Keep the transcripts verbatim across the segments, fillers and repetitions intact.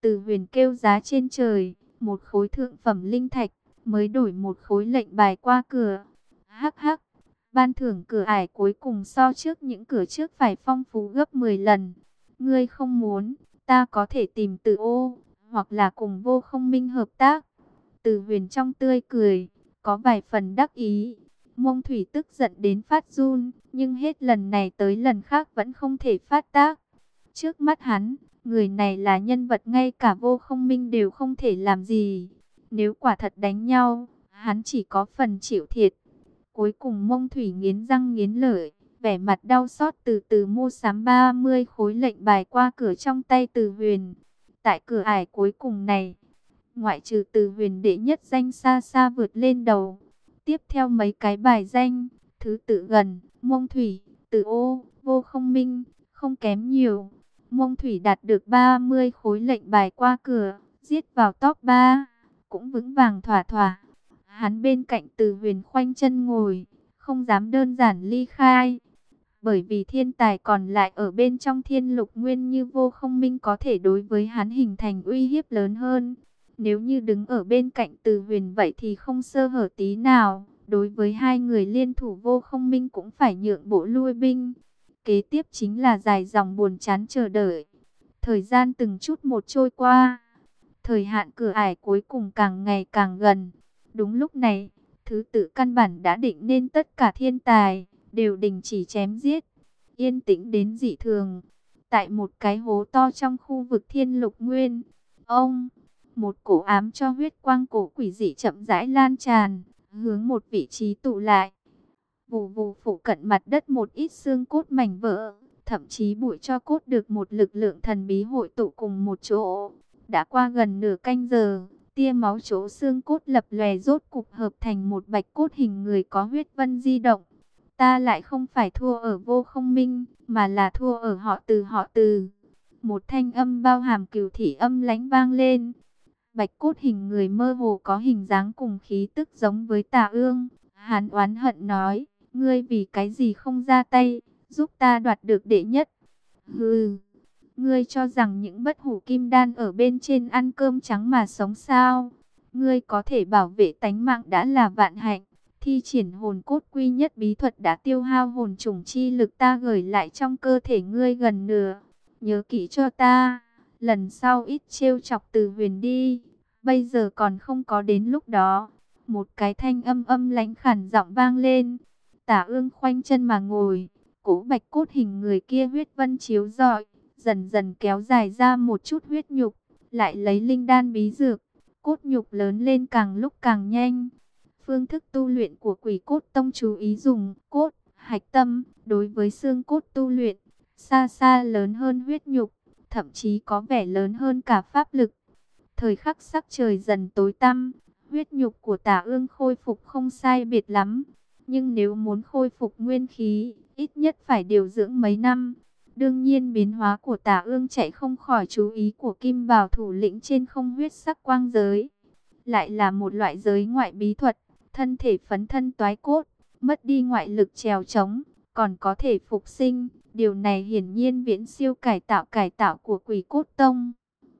Từ Huyền kêu giá trên trời, một khối thượng phẩm linh thạch, mới đổi một khối lệnh bài qua cửa. Hắc hắc, ban thưởng cửa ải cuối cùng so trước những cửa trước phải phong phú gấp mười lần. Ngươi không muốn, ta có thể tìm Từ Ô, hoặc là cùng Vô Không Minh hợp tác. Từ Huyền trong tươi cười, có vài phần đắc ý. Mông Thủy tức giận đến phát run, nhưng hết lần này tới lần khác vẫn không thể phát tác. Trước mắt hắn, người này là nhân vật ngay cả Vô Không Minh đều không thể làm gì. Nếu quả thật đánh nhau, hắn chỉ có phần chịu thiệt. Cuối cùng Mông Thủy nghiến răng nghiến lợi, vẻ mặt đau xót từ từ mua sắm ba mươi khối lệnh bài qua cửa trong tay Từ Huyền. Tại cửa ải cuối cùng này, ngoại trừ Từ Huyền đệ nhất danh xa xa vượt lên đầu. Tiếp theo mấy cái bài danh, thứ tự gần, Mông Thủy, Từ Ô, Vô Không Minh, không kém nhiều. Mông Thủy đạt được ba mươi khối lệnh bài qua cửa, giết vào top ba, cũng vững vàng thỏa thỏa. Hắn bên cạnh Từ Huyền khoanh chân ngồi, không dám đơn giản ly khai. Bởi vì thiên tài còn lại ở bên trong Thiên Lục Nguyên như Vô Không Minh có thể đối với hắn hình thành uy hiếp lớn hơn. Nếu như đứng ở bên cạnh Từ Huyền vậy thì không sơ hở tí nào. Đối với hai người liên thủ Vô Không Minh cũng phải nhượng bộ lui binh. Kế tiếp chính là dài dòng buồn chán chờ đợi. Thời gian từng chút một trôi qua. Thời hạn cửa ải cuối cùng càng ngày càng gần. Đúng lúc này, thứ tự căn bản đã định nên tất cả thiên tài đều đình chỉ chém giết. Yên tĩnh đến dị thường. Tại một cái hố to trong khu vực Thiên Lục Nguyên, ông, một cổ ám cho huyết quang cổ quỷ dị chậm rãi lan tràn, hướng một vị trí tụ lại. Vù vù phủ cận mặt đất một ít xương cốt mảnh vỡ, thậm chí bụi cho cốt được một lực lượng thần bí hội tụ cùng một chỗ. Đã qua gần nửa canh giờ, tia máu chỗ xương cốt lập lòe rốt cục hợp thành một bạch cốt hình người có huyết vân di động. Ta lại không phải thua ở Vô Không Minh, mà là thua ở họ Từ họ Từ. Một thanh âm bao hàm cừu thị âm lãnh vang lên. Bạch cốt hình người mơ hồ có hình dáng cùng khí tức giống với Tà Ương. Hắn oán hận nói, ngươi vì cái gì không ra tay, giúp ta đoạt được đệ nhất. Hừ, ngươi cho rằng những bất hủ kim đan ở bên trên ăn cơm trắng mà sống sao? Ngươi có thể bảo vệ tánh mạng đã là vạn hạnh. Thi triển hồn cốt quy nhất bí thuật đã tiêu hao hồn trùng chi lực ta gửi lại trong cơ thể ngươi gần nửa. Nhớ kỹ cho ta, lần sau ít trêu chọc Từ Huyền đi, bây giờ còn không có đến lúc đó. Một cái thanh âm âm lãnh khàn giọng vang lên. Tả Ương khoanh chân mà ngồi, cố bạch cốt hình người kia huyết vân chiếu rọi, dần dần kéo dài ra một chút huyết nhục, lại lấy linh đan bí dược, cốt nhục lớn lên càng lúc càng nhanh. Phương thức tu luyện của Quỷ Cốt Tông chú ý dùng cốt, hạch tâm, đối với xương cốt tu luyện, xa xa lớn hơn huyết nhục, thậm chí có vẻ lớn hơn cả pháp lực. Thời khắc sắc trời dần tối tăm, huyết nhục của Tả Ương khôi phục không sai biệt lắm. Nhưng nếu muốn khôi phục nguyên khí, ít nhất phải điều dưỡng mấy năm. Đương nhiên biến hóa của Tả Ương chạy không khỏi chú ý của Kim Bào thủ lĩnh trên không huyết sắc quang giới. Lại là một loại giới ngoại bí thuật, thân thể phấn thân toái cốt, mất đi ngoại lực trèo trống, còn có thể phục sinh. Điều này hiển nhiên viễn siêu cải tạo cải tạo của Quỷ Cốt Tông.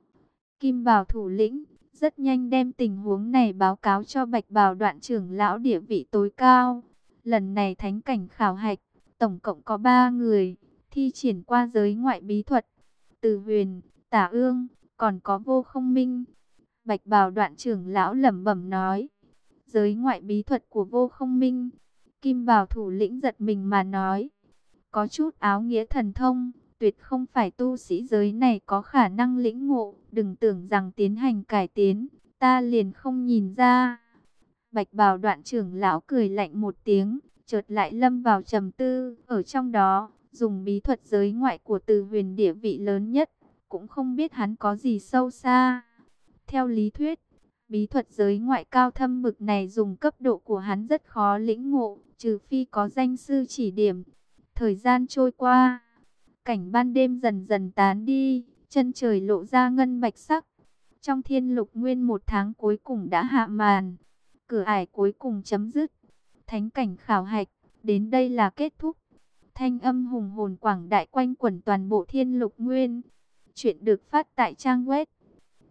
Kim Bào thủ lĩnh rất nhanh đem tình huống này báo cáo cho Bạch Bào Đoạn trưởng lão địa vị tối cao. Lần này thánh cảnh khảo hạch, tổng cộng có ba người thi triển qua giới ngoại bí thuật. Từ Huyền, Tả Ương, còn có Vô Không Minh. Bạch Bào Đoạn trưởng lão lẩm bẩm nói, giới ngoại bí thuật của Vô Không Minh. Kim Bào thủ lĩnh giật mình mà nói, có chút áo nghĩa thần thông, tuyệt không phải tu sĩ giới này có khả năng lĩnh ngộ. Đừng tưởng rằng tiến hành cải tiến, ta liền không nhìn ra. Bạch Bào Đoạn trưởng lão cười lạnh một tiếng, chợt lại lâm vào trầm tư. Ở trong đó, dùng bí thuật giới ngoại của Từ Huyền địa vị lớn nhất, cũng không biết hắn có gì sâu xa. Theo lý thuyết, bí thuật giới ngoại cao thâm bực này dùng cấp độ của hắn rất khó lĩnh ngộ, trừ phi có danh sư chỉ điểm. Thời gian trôi qua, cảnh ban đêm dần dần tán đi, chân trời lộ ra ngân bạch sắc. Trong Thiên Lục Nguyên một tháng cuối cùng đã hạ màn, cửa ải cuối cùng chấm dứt. Thánh cảnh khảo hạch, đến đây là kết thúc. Thanh âm hùng hồn quảng đại quanh quẩn toàn bộ Thiên Lục Nguyên. Chuyện được phát tại trang web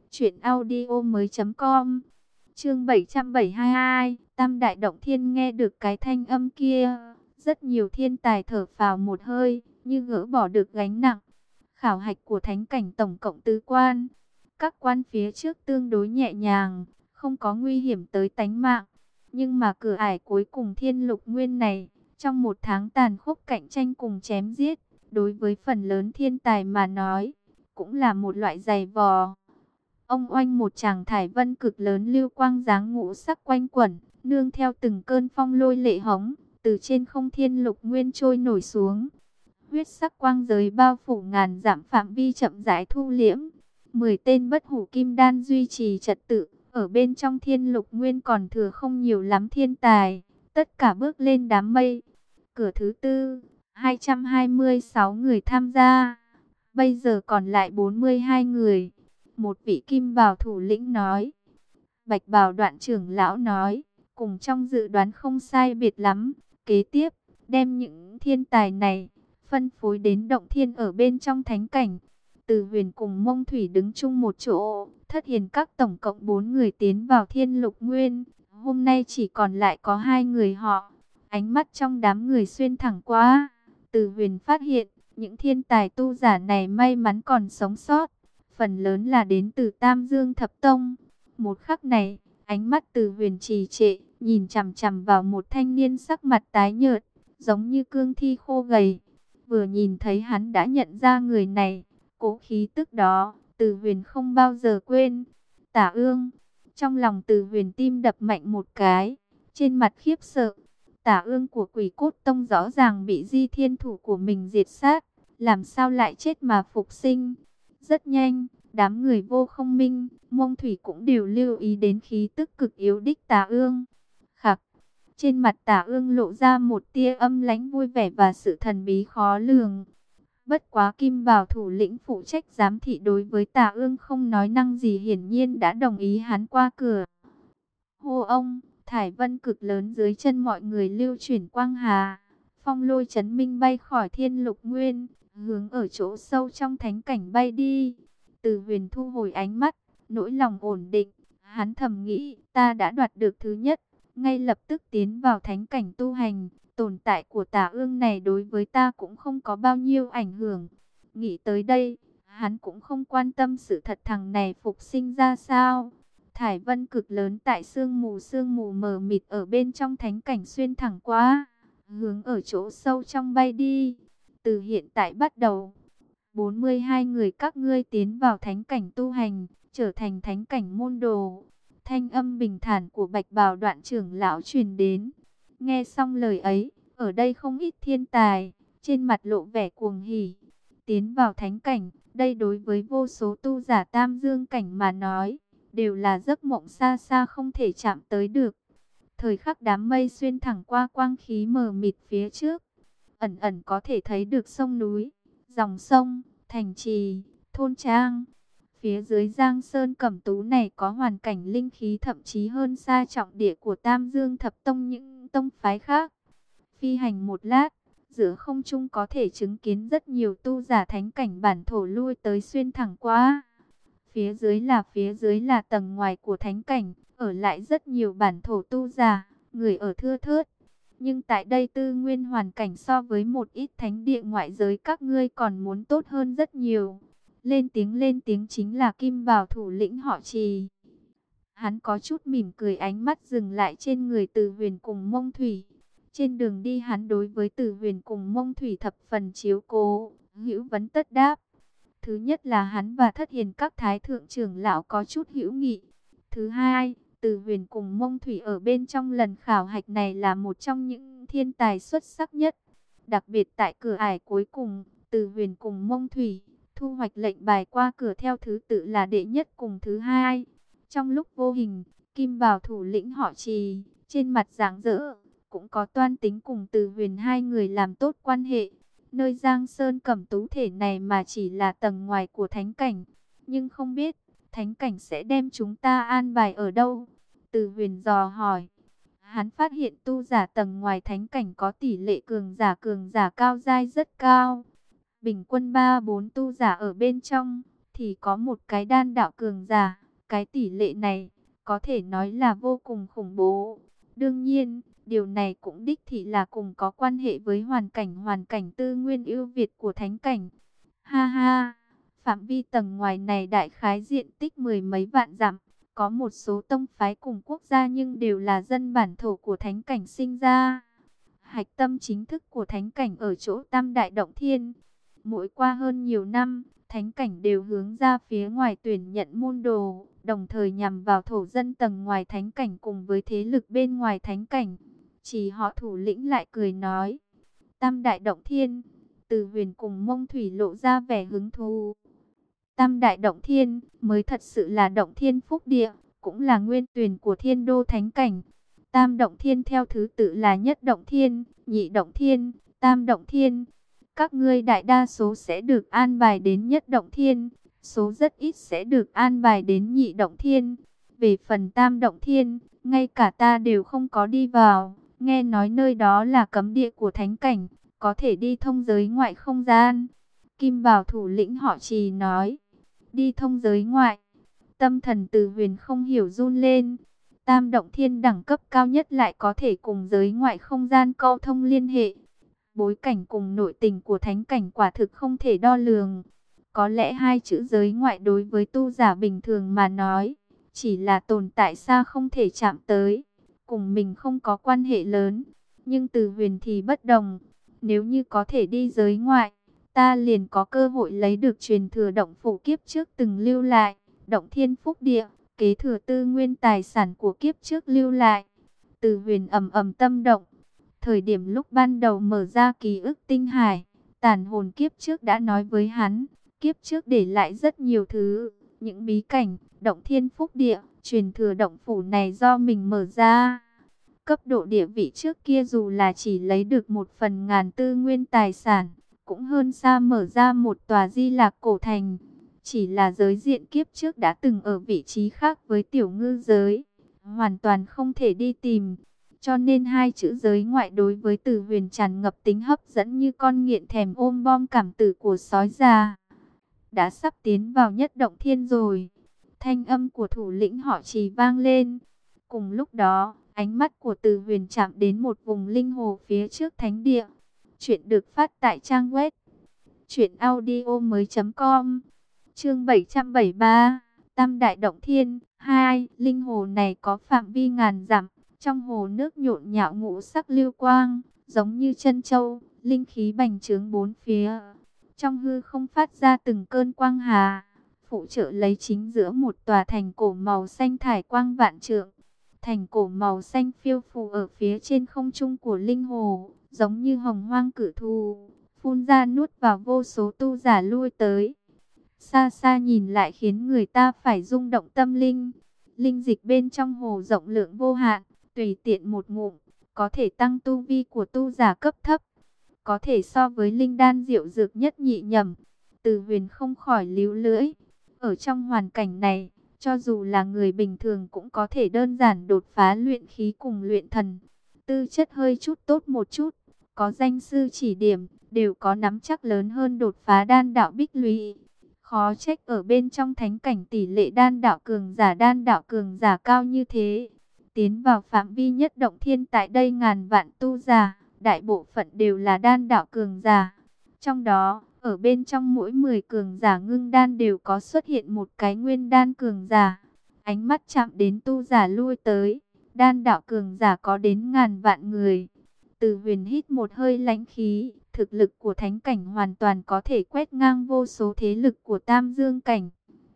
Chuyện audio mới com. Chương bảy trăm bảy mươi hai. Tam đại động thiên. Nghe được cái thanh âm kia, rất nhiều thiên tài thở phào một hơi, như gỡ bỏ được gánh nặng. Khảo hạch của thánh cảnh tổng cộng tứ quan. Các quan phía trước tương đối nhẹ nhàng, không có nguy hiểm tới tánh mạng. Nhưng mà cửa ải cuối cùng Thiên Lục Nguyên này, trong một tháng tàn khốc cạnh tranh cùng chém giết, đối với phần lớn thiên tài mà nói, cũng là một loại giày vò. Ông oanh một tràng thải vân cực lớn lưu quang dáng ngũ sắc quanh quẩn, nương theo từng cơn phong lôi lệ hống, từ trên không Thiên Lục Nguyên trôi nổi xuống. Huyết sắc quang giới bao phủ ngàn dặm phạm vi chậm rãi thu liễm. Mười tên bất hủ kim đan duy trì trật tự, ở bên trong Thiên Lục Nguyên còn thừa không nhiều lắm thiên tài, tất cả bước lên đám mây. Cửa thứ tư, hai trăm hai mươi sáu người tham gia, bây giờ còn lại bốn mươi hai người. Một vị kim bào thủ lĩnh nói. Bạch bào đoạn trưởng lão nói, cùng trong dự đoán không sai biệt lắm. Kế tiếp, đem những thiên tài này phân phối đến động thiên ở bên trong thánh cảnh. Từ Huyền cùng Mông Thủy đứng chung một chỗ, Thất Hiền các tổng cộng bốn người tiến vào Thiên Lục Nguyên. Hôm nay chỉ còn lại có hai người họ. Ánh mắt trong đám người xuyên thẳng qua, Từ Huyền phát hiện, những thiên tài tu giả này may mắn còn sống sót, phần lớn là đến từ Tam Dương Thập Tông. Một khắc này, ánh mắt Từ Huyền trì trệ, nhìn chằm chằm vào một thanh niên sắc mặt tái nhợt, giống như cương thi khô gầy. Vừa nhìn thấy hắn đã nhận ra người này, cố khí tức đó, Từ Huyền không bao giờ quên. Tả Ương. Trong lòng Từ Huyền tim đập mạnh một cái, trên mặt khiếp sợ. Tả Ương của Quỷ Cốt Tông rõ ràng bị Di Thiên thủ của mình diệt sát, làm sao lại chết mà phục sinh? Rất nhanh, đám người Vô Không Minh, Mông Thủy cũng đều lưu ý đến khí tức cực yếu đích Tả Ương. Khắc, trên mặt Tả Ương lộ ra một tia âm lãnh vui vẻ và sự thần bí khó lường. Bất quá kim bào thủ lĩnh phụ trách giám thị đối với Tả Ương không nói năng gì, hiển nhiên đã đồng ý hắn qua cửa. Hô ông, thải vân cực lớn dưới chân mọi người lưu chuyển quang hà. Phong lôi chấn minh bay khỏi Thiên Lục Nguyên, hướng ở chỗ sâu trong thánh cảnh bay đi. Từ Huyền thu hồi ánh mắt, nỗi lòng ổn định. Hắn thầm nghĩ, ta đã đoạt được thứ nhất, ngay lập tức tiến vào thánh cảnh tu hành. Tồn tại của Tả Ương này đối với ta cũng không có bao nhiêu ảnh hưởng. Nghĩ tới đây, hắn cũng không quan tâm sự thật thằng này phục sinh ra sao. Thải vân cực lớn tại sương mù sương mù mờ mịt ở bên trong thánh cảnh xuyên thẳng qua, hướng ở chỗ sâu trong bay đi. Từ hiện tại bắt đầu, bốn mươi hai người các ngươi tiến vào thánh cảnh tu hành, trở thành thánh cảnh môn đồ. Thanh âm bình thản của Bạch Bào Đoạn trưởng lão truyền đến. Nghe xong lời ấy, ở đây không ít thiên tài, trên mặt lộ vẻ cuồng hỉ. Tiến vào thánh cảnh, đây đối với vô số tu giả Tam Dương cảnh mà nói, đều là giấc mộng xa xa không thể chạm tới được. Thời khắc đám mây xuyên thẳng qua quang khí mờ mịt phía trước, ẩn ẩn có thể thấy được sông núi, dòng sông, thành trì, thôn trang. Phía dưới Giang Sơn Cẩm Tú này có hoàn cảnh linh khí thậm chí hơn xa trọng địa của Tam Dương Thập Tông những tông phái khác. Phi hành một lát, giữa không trung có thể chứng kiến rất nhiều tu giả thánh cảnh bản thổ lui tới xuyên thẳng qua. Phía dưới là phía dưới là tầng ngoài của thánh cảnh, ở lại rất nhiều bản thổ tu giả, người ở thưa thớt. Nhưng tại đây tư nguyên hoàn cảnh so với một ít thánh địa ngoại giới các ngươi còn muốn tốt hơn rất nhiều. Lên tiếng lên tiếng chính là kim bào thủ lĩnh họ Trì. Hắn có chút mỉm cười, ánh mắt dừng lại trên người Từ Huyền cùng Mông Thủy. Trên đường đi hắn đối với Từ Huyền cùng Mông Thủy thập phần chiếu cố, hữu vấn tất đáp. Thứ nhất là hắn và Thất Hiền các thái thượng trưởng lão có chút hữu nghị. Thứ hai, Từ Huyền cùng Mông Thủy ở bên trong lần khảo hạch này là một trong những thiên tài xuất sắc nhất. Đặc biệt tại cửa ải cuối cùng, Từ Huyền cùng Mông Thủy thu hoạch lệnh bài qua cửa theo thứ tự là đệ nhất cùng thứ hai. Trong lúc vô hình, kim bào thủ lĩnh họ Trì, trên mặt rạng rỡ, cũng có toan tính cùng Từ Huyền hai người làm tốt quan hệ. Nơi Giang Sơn Cẩm Tú thể này mà chỉ là tầng ngoài của thánh cảnh, nhưng không biết thánh cảnh sẽ đem chúng ta an bài ở đâu. Từ Huyền dò hỏi. Hắn phát hiện tu giả tầng ngoài thánh cảnh có tỷ lệ cường giả cường giả cao giai rất cao. Bình quân ba bốn tu giả ở bên trong, thì có một cái đan đạo cường giả. Cái tỷ lệ này có thể nói là vô cùng khủng bố. Đương nhiên, điều này cũng đích thị là cùng có quan hệ với hoàn cảnh hoàn cảnh tư nguyên ưu việt của thánh cảnh. Ha ha, phạm vi tầng ngoài này đại khái diện tích mười mấy vạn dặm. Có một số tông phái cùng quốc gia nhưng đều là dân bản thổ của thánh cảnh sinh ra. Hạch tâm chính thức của thánh cảnh ở chỗ Tam Đại Động Thiên. Mỗi qua hơn nhiều năm, thánh cảnh đều hướng ra phía ngoài tuyển nhận môn đồ, đồng thời nhằm vào thổ dân tầng ngoài thánh cảnh cùng với thế lực bên ngoài thánh cảnh. Chỉ họ thủ lĩnh lại cười nói, Tam Đại Động Thiên. Từ Huyền cùng Mông Thủy lộ ra vẻ hứng thú. Tam Đại Động Thiên mới thật sự là Động Thiên Phúc Địa, cũng là nguyên tuyển của Thiên Đô Thánh Cảnh. Tam Động Thiên theo thứ tự là Nhất Động Thiên, Nhị Động Thiên, Tam Động Thiên. Các ngươi đại đa số sẽ được an bài đến Nhất Động Thiên, số rất ít sẽ được an bài đến Nhị Động Thiên. Về phần Tam Động Thiên, ngay cả ta đều không có đi vào, nghe nói nơi đó là cấm địa của thánh cảnh, có thể đi thông giới ngoại không gian. Kim Bảo thủ lĩnh họ Trì nói, đi thông giới ngoại. Tâm thần Từ Huyền không hiểu run lên. Tam Động Thiên đẳng cấp cao nhất lại có thể cùng giới ngoại không gian câu thông liên hệ. Bối cảnh cùng nội tình của thánh cảnh quả thực không thể đo lường. Có lẽ hai chữ giới ngoại đối với tu giả bình thường mà nói, chỉ là tồn tại xa không thể chạm tới, cùng mình không có quan hệ lớn. Nhưng Từ Huyền thì bất đồng. Nếu như có thể đi giới ngoại, ta liền có cơ hội lấy được truyền thừa động phủ kiếp trước từng lưu lại, Động Thiên Phúc Địa, kế thừa tư nguyên tài sản của kiếp trước lưu lại. Từ Huyền ầm ầm tâm động. Thời điểm lúc ban đầu mở ra ký ức tinh hải, tàn hồn kiếp trước đã nói với hắn, kiếp trước để lại rất nhiều thứ, những bí cảnh, Động Thiên Phúc Địa, truyền thừa động phủ này do mình mở ra. Cấp độ địa vị trước kia dù là chỉ lấy được một phần ngàn tư nguyên tài sản, cũng hơn xa mở ra một tòa Di Lạc cổ thành. Chỉ là giới diện kiếp trước đã từng ở vị trí khác với tiểu ngư giới, hoàn toàn không thể đi tìm. Cho nên hai chữ giới ngoại đối với Từ Huyền tràn ngập tính hấp dẫn như con nghiện thèm ôm bom cảm tử của sói già. Đã sắp tiến vào Nhất Động Thiên rồi. Thanh âm của thủ lĩnh họ Trì vang lên. Cùng lúc đó, ánh mắt của Từ Huyền chạm đến một vùng linh hồ phía trước thánh địa. Chuyện được phát tại trang web truyện audio mới chấm com. Chương bảy trăm bảy mươi ba, Tam Đại Động Thiên hai. Linh hồ này có phạm vi ngàn dặm. Trong hồ nước nhộn nhạo ngũ sắc lưu quang, giống như chân châu, linh khí bành trướng bốn phía. Trong hư không phát ra từng cơn quang hà, phụ trợ lấy chính giữa một tòa thành cổ màu xanh thải quang vạn trượng. Thành cổ màu xanh phiêu phù ở phía trên không trung của linh hồ, giống như hồng hoang cự thú, phun ra nuốt vào vô số tu giả lui tới. Xa xa nhìn lại khiến người ta phải rung động tâm linh. Linh dịch bên trong hồ rộng lượng vô hạn, tùy tiện một ngụm, có thể tăng tu vi của tu giả cấp thấp, có thể so với linh đan diệu dược nhất nhị nhầm. Từ Huyền không khỏi líu lưỡi. Ở trong hoàn cảnh này, cho dù là người bình thường cũng có thể đơn giản đột phá luyện khí cùng luyện thần. Tư chất hơi chút tốt một chút, có danh sư chỉ điểm, đều có nắm chắc lớn hơn đột phá đan đạo bích lũy. Khó trách ở bên trong thánh cảnh tỷ lệ đan đạo cường giả đan đạo cường giả cao như thế. Tiến vào phạm vi Nhất Động Thiên tại đây ngàn vạn tu giả, đại bộ phận đều là đan đạo cường giả. Trong đó, ở bên trong mỗi mười cường giả ngưng đan đều có xuất hiện một cái nguyên đan cường giả. Ánh mắt chạm đến tu giả lui tới, đan đạo cường giả có đến ngàn vạn người. Từ Huyền hít một hơi lãnh khí, thực lực của thánh cảnh hoàn toàn có thể quét ngang vô số thế lực của Tam Dương cảnh.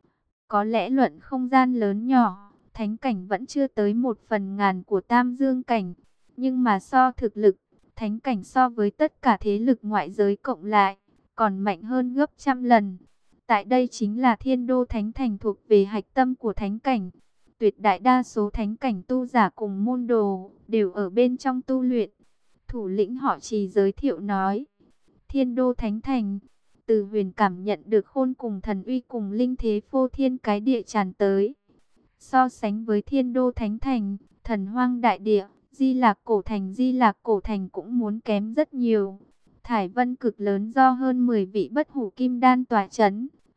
Có lẽ luận không gian lớn nhỏ, thánh cảnh vẫn chưa tới một phần ngàn của Tam Dương cảnh. Nhưng mà so thực lực, thánh cảnh so với tất cả thế lực ngoại giới cộng lại, còn mạnh hơn gấp trăm lần. Tại đây chính là Thiên Đô Thánh Thành thuộc về hạch tâm của thánh cảnh. Tuyệt đại đa số thánh cảnh tu giả cùng môn đồ, đều ở bên trong tu luyện. Thủ lĩnh họ Trì giới thiệu nói, Thiên Đô Thánh Thành. Từ Huyền cảm nhận được khôn cùng thần uy cùng linh thế phô thiên cái địa tràn tới. So sánh với Thiên Đô Thánh Thành, Thần Hoang Đại Địa, Di Lạc Cổ Thành Di Lạc Cổ Thành cũng muốn kém rất nhiều. Thải vân cực lớn do hơn mười vị bất hủ kim đan tỏa chấn,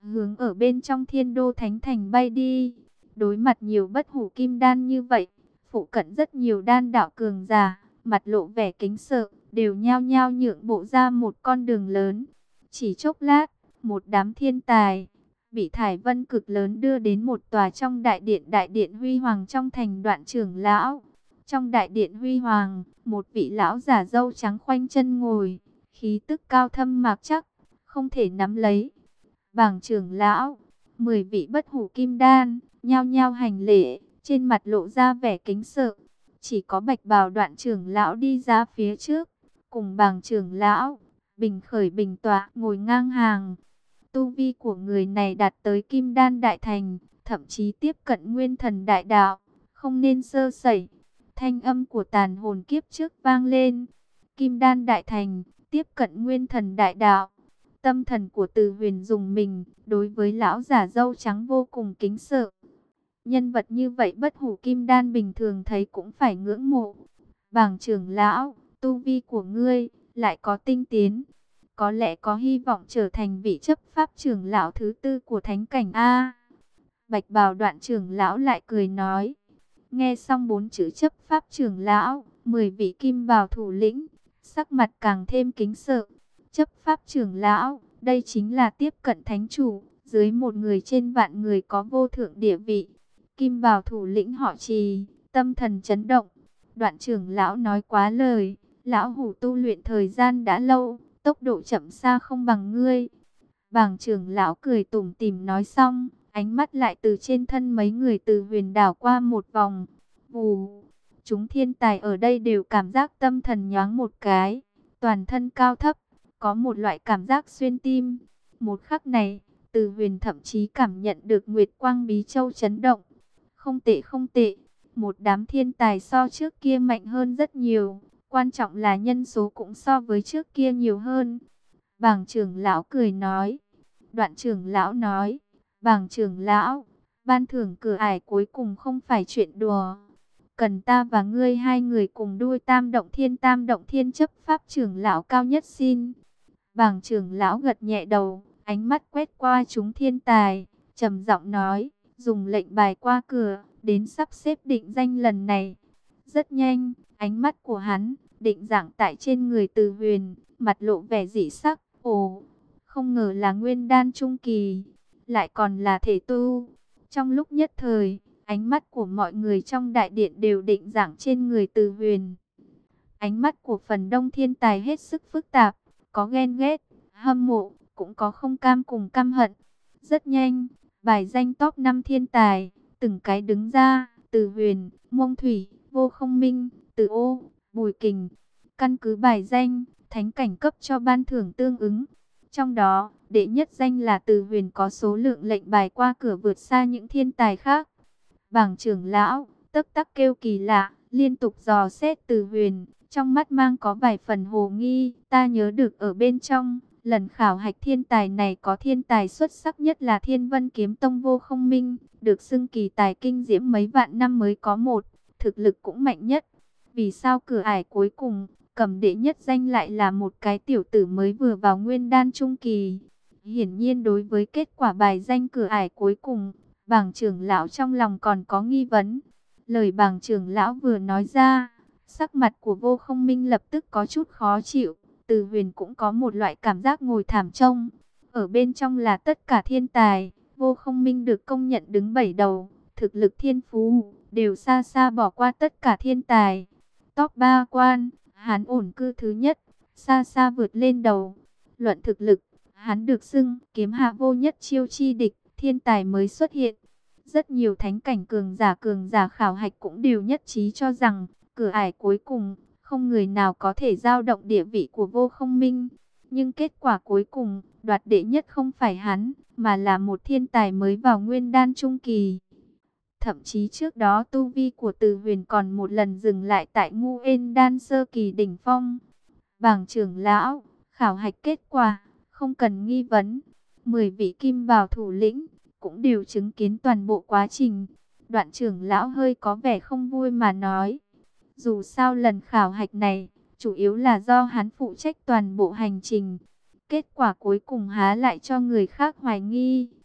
hướng ở bên trong Thiên Đô Thánh Thành bay đi. Đối mặt nhiều bất hủ kim đan như vậy, phụ cận rất nhiều đan đạo cường giả, mặt lộ vẻ kính sợ, đều nhao nhao nhượng bộ ra một con đường lớn. Chỉ chốc lát, một đám thiên tài bị thải vân cực lớn đưa đến một tòa trong đại điện đại điện huy hoàng trong thành Đoạn Trưởng lão. Trong đại điện huy hoàng, một vị lão giả râu trắng khoanh chân ngồi, khí tức cao thâm mạc chắc, không thể nắm lấy. Bàng trưởng lão, mười vị bất hủ kim đan, nhao nhao hành lễ, trên mặt lộ ra vẻ kính sợ. Chỉ có Bạch Bào Đoạn trưởng lão đi ra phía trước, cùng Bàng trưởng lão, bình khởi bình tọa, ngồi ngang hàng. Tu vi của người này đạt tới kim đan đại thành, thậm chí tiếp cận nguyên thần đại đạo, không nên sơ sẩy. Thanh âm của tàn hồn kiếp trước vang lên. Kim đan đại thành, tiếp cận nguyên thần đại đạo. Tâm thần của Từ Huyền dùng mình, đối với lão giả râu trắng vô cùng kính sợ. Nhân vật như vậy bất hủ kim đan bình thường thấy cũng phải ngưỡng mộ. Bàng trưởng lão, tu vi của ngươi lại có tinh tiến, có lẽ có hy vọng trở thành vị chấp pháp trưởng lão thứ tư của thánh cảnh A. Bạch Bào Đoạn trưởng lão lại cười nói. Nghe xong bốn chữ chấp pháp trưởng lão, mười vị kim bào thủ lĩnh, sắc mặt càng thêm kính sợ. Chấp pháp trưởng lão, đây chính là tiếp cận thánh chủ, dưới một người trên vạn người có vô thượng địa vị. Kim bào thủ lĩnh họ Trì, tâm thần chấn động. Đoạn trưởng lão nói quá lời, lão hủ tu luyện thời gian đã lâu, tốc độ chậm xa không bằng ngươi. Bàng trưởng lão cười tủm tỉm nói xong, ánh mắt lại từ trên thân mấy người Từ Huyền đảo qua một vòng. Vù, chúng thiên tài ở đây đều cảm giác tâm thần nhoáng một cái, toàn thân cao thấp, có một loại cảm giác xuyên tim. Một khắc này, Từ Huyền thậm chí cảm nhận được Nguyệt Quang Bí Châu chấn động. Không tệ không tệ, một đám thiên tài so trước kia mạnh hơn rất nhiều, quan trọng là nhân số cũng so với trước kia nhiều hơn. Bàng trưởng lão cười nói. Đoạn trưởng lão nói, Bàng trưởng lão, ban thưởng cửa ải cuối cùng không phải chuyện đùa. Cần ta và ngươi hai người cùng đuôi tam động thiên tam động thiên chấp pháp trưởng lão cao nhất xin. Bàng trưởng lão gật nhẹ đầu, ánh mắt quét qua chúng thiên tài, trầm giọng nói, dùng lệnh bài qua cửa, đến sắp xếp định danh lần này. Rất nhanh, ánh mắt của hắn định dạng tại trên người Từ Huyền, mặt lộ vẻ dị sắc. Ồ, không ngờ là nguyên đan trung kỳ, lại còn là thể tu. Trong lúc nhất thời, ánh mắt của mọi người trong đại điện đều định dạng trên người Từ Huyền. Ánh mắt của phần đông thiên tài hết sức phức tạp, có ghen ghét, hâm mộ, cũng có không cam cùng căm hận. Rất nhanh, bài danh top năm thiên tài, từng cái đứng ra, Từ Huyền, Mông Thủy, Vô Không Minh, Từ Ô, Bùi Kình. Căn cứ bài danh, thánh cảnh cấp cho ban thưởng tương ứng. Trong đó, đệ nhất danh là Từ Huyền có số lượng lệnh bài qua cửa vượt xa những thiên tài khác. Bàng trưởng lão, tấp tắc kêu kỳ lạ, liên tục dò xét Từ Huyền, trong mắt mang có vài phần hồ nghi. Ta nhớ được ở bên trong, lần khảo hạch thiên tài này có thiên tài xuất sắc nhất là Thiên Vân Kiếm Tông Vô Không Minh, được xưng kỳ tài kinh diễm mấy vạn năm mới có một, thực lực cũng mạnh nhất. Vì sao cửa ải cuối cùng, cầm đệ nhất danh lại là một cái tiểu tử mới vừa vào nguyên đan trung kỳ? Hiển nhiên đối với kết quả bài danh cửa ải cuối cùng, Bàng trưởng lão trong lòng còn có nghi vấn. Lời Bàng trưởng lão vừa nói ra, sắc mặt của Vô Không Minh lập tức có chút khó chịu. Từ Huyền cũng có một loại cảm giác ngồi thảm trông. Ở bên trong là tất cả thiên tài, Vô Không Minh được công nhận đứng bảy đầu, thực lực thiên phú đều xa xa bỏ qua tất cả thiên tài. Top ba quan, hắn ổn cư thứ nhất, xa xa vượt lên đầu. Luận thực lực, hắn được xưng kiếm hạ vô nhất chiêu chi địch, thiên tài mới xuất hiện. Rất nhiều thánh cảnh cường giả cường giả khảo hạch cũng đều nhất trí cho rằng, cửa ải cuối cùng, không người nào có thể dao động địa vị của Vô Không Minh. Nhưng kết quả cuối cùng, đoạt đệ nhất không phải hắn, mà là một thiên tài mới vào nguyên đan trung kỳ. Thậm chí trước đó tu vi của Từ Huyền còn một lần dừng lại tại Ngu Ên đan sơ kỳ đỉnh phong. Bàng trưởng lão, khảo hạch kết quả, không cần nghi vấn. Mười vị kim bào thủ lĩnh, cũng đều chứng kiến toàn bộ quá trình. Đoạn trưởng lão hơi có vẻ không vui mà nói. Dù sao lần khảo hạch này, chủ yếu là do hắn phụ trách toàn bộ hành trình. Kết quả cuối cùng há lại cho người khác hoài nghi.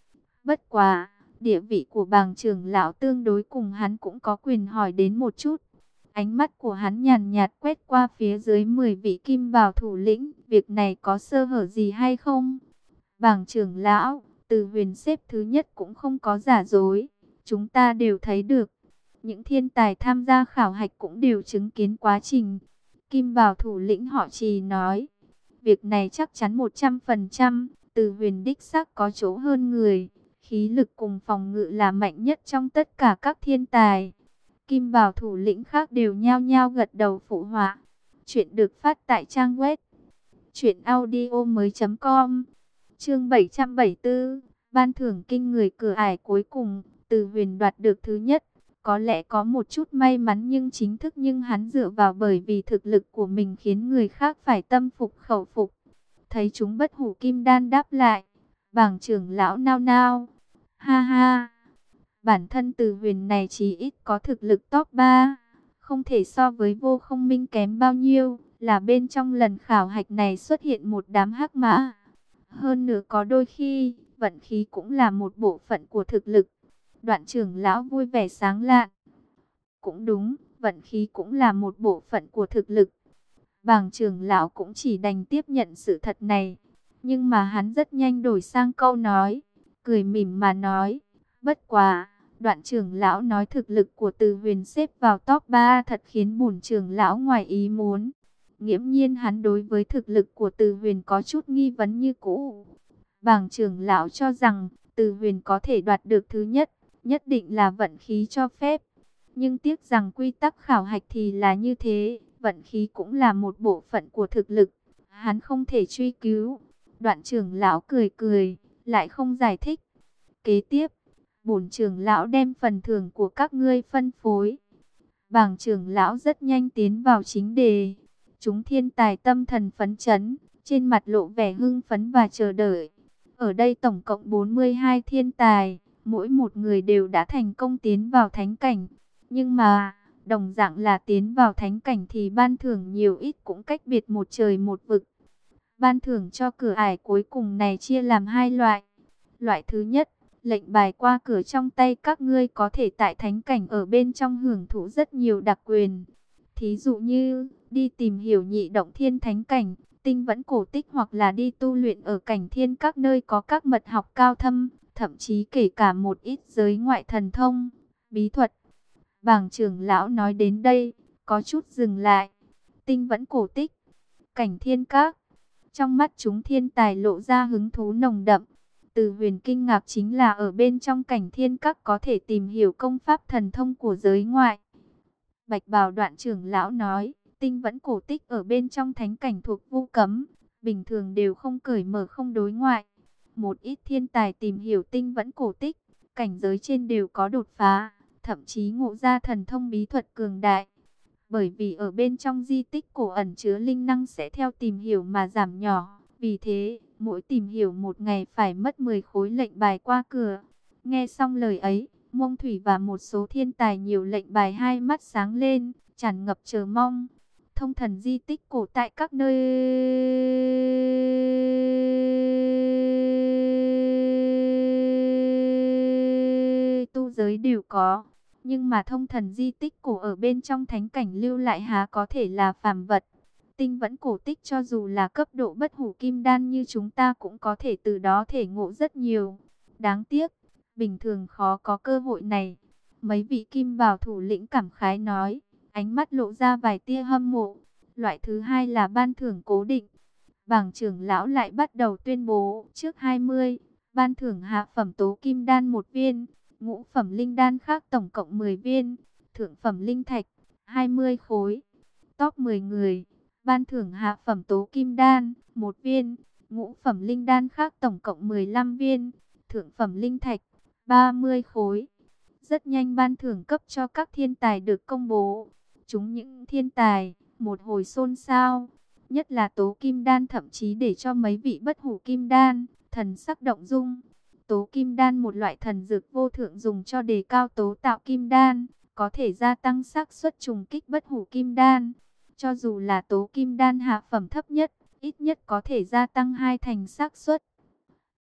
Bất quá, địa vị của Bàng trưởng lão tương đối cùng hắn cũng có quyền hỏi đến một chút. Ánh mắt của hắn nhàn nhạt quét qua phía dưới mười vị kim bào thủ lĩnh, việc này có sơ hở gì hay không? Bàng trưởng lão, Từ Huyền xếp thứ nhất cũng không có giả dối, chúng ta đều thấy được. Những thiên tài tham gia khảo hạch cũng đều chứng kiến quá trình. Kim bào thủ lĩnh họ Trì nói, việc này chắc chắn một trăm phần trăm, Từ Huyền đích xác có chỗ hơn người, khí lực cùng phòng ngự là mạnh nhất trong tất cả các thiên tài. Kim bào thủ lĩnh khác đều nhao nhao gật đầu phụ họa. Chuyện được phát tại trang web truyện audio mới.com. Chương bảy trăm bảy mươi tư, ban thưởng kinh người cửa ải cuối cùng, Từ Huyền đoạt được thứ nhất. Có lẽ có một chút may mắn nhưng chính thức nhưng hắn dựa vào bởi vì thực lực của mình khiến người khác phải tâm phục khẩu phục. Thấy chúng bất hủ kim đan đáp lại, Bàng trưởng lão nao nao. Ha ha, bản thân Từ Huyền này chỉ ít có thực lực top ba, không thể so với Vô Không Minh kém bao nhiêu, là bên trong lần khảo hạch này xuất hiện một đám hắc mã. Hơn nữa có đôi khi, vận khí cũng là một bộ phận của thực lực. Đoạn trưởng lão vui vẻ sáng lạn. Cũng đúng, vận khí cũng là một bộ phận của thực lực. Bàng trưởng lão cũng chỉ đành tiếp nhận sự thật này. Nhưng mà hắn rất nhanh đổi sang câu nói, cười mỉm mà nói. Bất quá, đoạn trưởng lão nói thực lực của Từ Huyền xếp vào top ba thật khiến bổn trưởng lão ngoài ý muốn. Nghiễm nhiên hắn đối với thực lực của Từ Huyền có chút nghi vấn như cũ. Bàng trưởng lão cho rằng Từ Huyền có thể đoạt được thứ nhất, nhất định là vận khí cho phép. Nhưng tiếc rằng quy tắc khảo hạch thì là như thế, vận khí cũng là một bộ phận của thực lực. Hắn không thể truy cứu. Đoạn trưởng lão cười cười, lại không giải thích. Kế tiếp, bổn trưởng lão đem phần thưởng của các ngươi phân phối. Bàng trưởng lão rất nhanh tiến vào chính đề. Chúng thiên tài tâm thần phấn chấn, trên mặt lộ vẻ hưng phấn và chờ đợi. Ở đây tổng cộng bốn mươi hai thiên tài, mỗi một người đều đã thành công tiến vào thánh cảnh. Nhưng mà, đồng dạng là tiến vào thánh cảnh thì ban thưởng nhiều ít cũng cách biệt một trời một vực. Ban thưởng cho cửa ải cuối cùng này chia làm hai loại. Loại thứ nhất, lệnh bài qua cửa trong tay các ngươi có thể tại thánh cảnh ở bên trong hưởng thụ rất nhiều đặc quyền. Thí dụ như, đi tìm hiểu nhị động thiên thánh cảnh, tinh vẫn cổ tích hoặc là đi tu luyện ở cảnh thiên các nơi có các mật học cao thâm, thậm chí kể cả một ít giới ngoại thần thông, bí thuật. Bàng trưởng lão nói đến đây, có chút dừng lại. Tinh vẫn cổ tích, cảnh thiên các. Trong mắt chúng thiên tài lộ ra hứng thú nồng đậm. Từ Huyền kinh ngạc chính là ở bên trong cảnh thiên các có thể tìm hiểu công pháp thần thông của giới ngoại. Bạch bào đoạn trưởng lão nói, tinh vẫn cổ tích ở bên trong thánh cảnh thuộc vu cấm, bình thường đều không cởi mở không đối ngoại. Một ít thiên tài tìm hiểu tinh vẫn cổ tích, cảnh giới trên đều có đột phá, thậm chí ngộ ra thần thông bí thuật cường đại. Bởi vì ở bên trong di tích cổ ẩn chứa linh năng sẽ theo tìm hiểu mà giảm nhỏ, vì thế, mỗi tìm hiểu một ngày phải mất mười khối lệnh bài qua cửa. Nghe xong lời ấy, Mông Thủy và một số thiên tài nhiều lệnh bài hai mắt sáng lên, tràn ngập chờ mong. Thông thần di tích cổ tại các nơi tu giới đều có. Nhưng mà thông thần di tích cổ ở bên trong thánh cảnh lưu lại há có thể là phàm vật. Tinh vẫn cổ tích cho dù là cấp độ bất hủ kim đan như chúng ta cũng có thể từ đó thể ngộ rất nhiều. Đáng tiếc, bình thường khó có cơ hội này. Mấy vị kim bào thủ lĩnh cảm khái nói, ánh mắt lộ ra vài tia hâm mộ. Loại thứ hai là ban thưởng cố định. Bàng trưởng lão lại bắt đầu tuyên bố trước hai mươi, ban thưởng hạ phẩm tố kim đan một viên, ngũ phẩm linh đan khác tổng cộng mười viên, thượng phẩm linh thạch hai mươi khối. Top mười người, ban thưởng hạ phẩm tố kim đan một viên, ngũ phẩm linh đan khác tổng cộng mười lăm viên, thượng phẩm linh thạch ba mươi khối. Rất nhanh ban thưởng cấp cho các thiên tài được công bố. Chúng những thiên tài một hồi xôn xao, nhất là tố kim đan thậm chí để cho mấy vị bất hủ kim đan thần sắc động dung. Tố kim đan một loại thần dược vô thượng dùng cho đề cao tố tạo kim đan, có thể gia tăng xác suất trùng kích bất hủ kim đan. Cho dù là tố kim đan hạ phẩm thấp nhất, ít nhất có thể gia tăng hai thành xác suất.